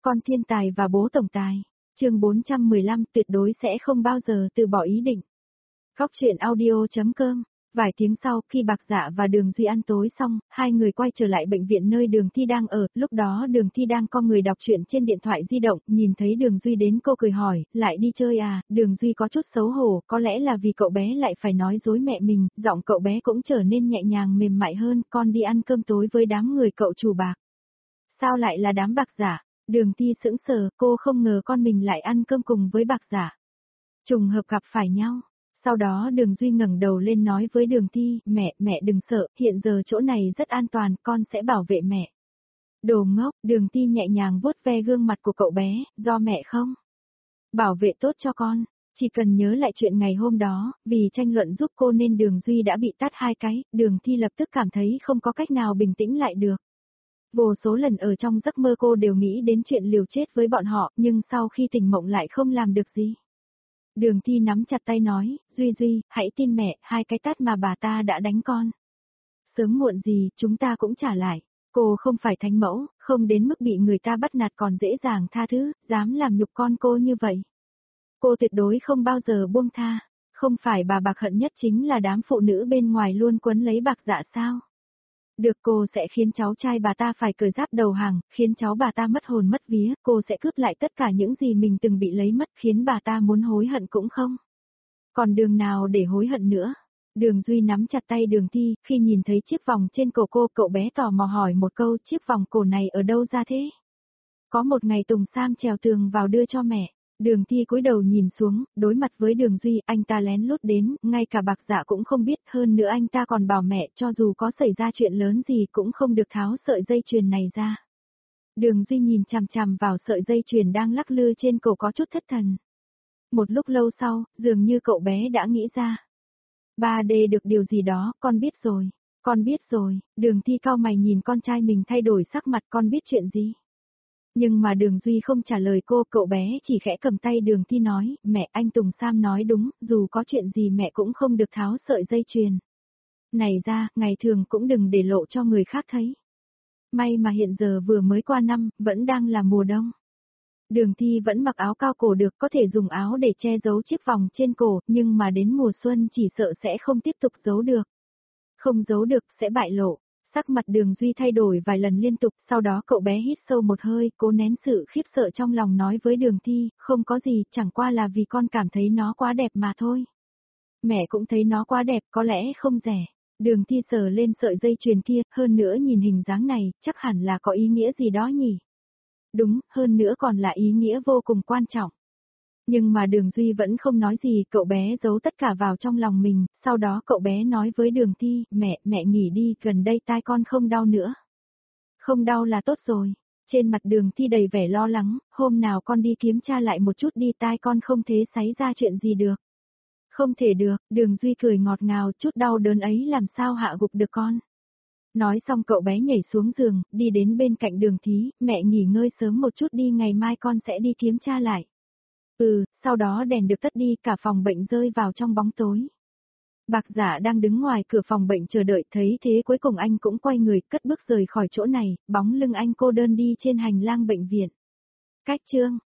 Con thiên tài và bố tổng tài. Chương 415 tuyệt đối sẽ không bao giờ từ bỏ ý định. Góc truyện audio.com. Vài tiếng sau, khi Bạc Dạ và Đường Duy ăn tối xong, hai người quay trở lại bệnh viện nơi Đường Thi đang ở, lúc đó Đường Thi đang co người đọc truyện trên điện thoại di động, nhìn thấy Đường Duy đến cô cười hỏi, lại đi chơi à? Đường Duy có chút xấu hổ, có lẽ là vì cậu bé lại phải nói dối mẹ mình, giọng cậu bé cũng trở nên nhẹ nhàng mềm mại hơn, con đi ăn cơm tối với đám người cậu chủ Bạc. Sao lại là đám Bạc Dạ? Đường Thi sững sờ, cô không ngờ con mình lại ăn cơm cùng với Bạc Dạ. Trùng hợp gặp phải nhau. Sau đó Đường Duy ngẩng đầu lên nói với Đường Thi, mẹ đừng sợ, hiện giờ chỗ này rất an toàn, con sẽ bảo vệ mẹ. Đồ ngốc, Đường Thi nhẹ nhàng vuốt ve gương mặt của cậu bé, do mẹ không? Bảo vệ tốt cho con, chỉ cần nhớ lại chuyện ngày hôm đó, vì tranh luận giúp cô nên Đường Duy đã bị tát 2 cái, Đường Thi lập tức cảm thấy không có cách nào bình tĩnh lại được. Vô số lần ở trong giấc mơ cô đều nghĩ đến chuyện liều chết với bọn họ, nhưng sau khi tỉnh mộng lại không làm được gì. Đường Thi nắm chặt tay nói, Duy, hãy tin mẹ, 2 cái tát mà bà ta đã đánh con. Sớm muộn gì, chúng ta cũng trả lại. Cô không phải thánh mẫu, không đến mức bị người ta bắt nạt còn dễ dàng tha thứ, dám làm nhục con cô như vậy. Cô tuyệt đối không bao giờ buông tha. Không phải bà Bạc hận nhất chính là đám phụ nữ bên ngoài luôn quấn lấy Bạc Dạ sao? Được, cô sẽ khiến cháu trai bà ta phải cởi giáp đầu hàng, khiến cháu bà ta mất hồn mất vía, cô sẽ cướp lại tất cả những gì mình từng bị lấy mất, khiến bà ta muốn hối hận cũng không. Còn đường nào để hối hận nữa? Đường Duy nắm chặt tay Đường Thi, khi nhìn thấy chiếc vòng trên cổ cô, cậu bé tò mò hỏi một câu, chiếc vòng cổ này ở đâu ra thế? Có một ngày Tùng Sam trèo tường vào đưa cho mẹ. Đường Thi cúi đầu nhìn xuống, đối mặt với Đường Duy, anh ta lén lút đến, ngay cả Bạc Dạ cũng không biết, hơn nữa anh ta còn bảo mẹ cho dù có xảy ra chuyện lớn gì cũng không được tháo sợi dây chuyền này ra. Đường Duy nhìn chằm chằm vào sợi dây chuyền đang lắc lư trên cổ có chút thất thần. Một lúc lâu sau, dường như cậu bé đã nghĩ ra. 3D được điều gì đó, con biết rồi, Đường Thi cau mày nhìn con trai mình thay đổi sắc mặt, con biết chuyện gì? Nhưng mà Đường Duy không trả lời cô, cậu bé chỉ khẽ cầm tay Đường Thi nói, mẹ, anh Tùng Sam nói đúng, dù có chuyện gì mẹ cũng không được tháo sợi dây chuyền này ra, ngày thường cũng đừng để lộ cho người khác thấy. May mà hiện giờ vừa mới qua năm, vẫn đang là mùa đông. Đường Thi vẫn mặc áo cao cổ được, có thể dùng áo để che giấu chiếc vòng trên cổ, nhưng mà đến mùa xuân chỉ sợ sẽ không tiếp tục giấu được. Không giấu được, sẽ bại lộ. Sắc mặt Đường Duy thay đổi vài lần liên tục, sau đó cậu bé hít sâu một hơi, cố nén sự khiếp sợ trong lòng nói với Đường Thi, không có gì, chẳng qua là vì con cảm thấy nó quá đẹp mà thôi. Mẹ cũng thấy nó quá đẹp, có lẽ không rẻ. Đường Thi sờ lên sợi dây chuyền kia, hơn nữa nhìn hình dáng này, chắc hẳn là có ý nghĩa gì đó nhỉ? Đúng, hơn nữa còn là ý nghĩa vô cùng quan trọng. Nhưng mà Đường Duy vẫn không nói gì, cậu bé giấu tất cả vào trong lòng mình, sau đó cậu bé nói với Đường Thi, mẹ nghỉ đi, gần đây tai con không đau nữa. Không đau là tốt rồi. Trên mặt Đường Thi đầy vẻ lo lắng, hôm nào con đi kiểm tra lại một chút đi, tai con không thể xảy ra chuyện gì được. Không thể được, Đường Duy cười ngọt ngào, chút đau đớn ấy làm sao hạ gục được con. Nói xong cậu bé nhảy xuống giường, đi đến bên cạnh Đường Thi, mẹ nghỉ ngơi sớm một chút đi, ngày mai con sẽ đi kiểm tra lại. Sau đó đèn được tắt đi, cả phòng bệnh rơi vào trong bóng tối. Bạc Dạ đang đứng ngoài cửa phòng bệnh chờ đợi, thấy thế cuối cùng anh cũng quay người, cất bước rời khỏi chỗ này, bóng lưng anh cô đơn đi trên hành lang bệnh viện. Cách chương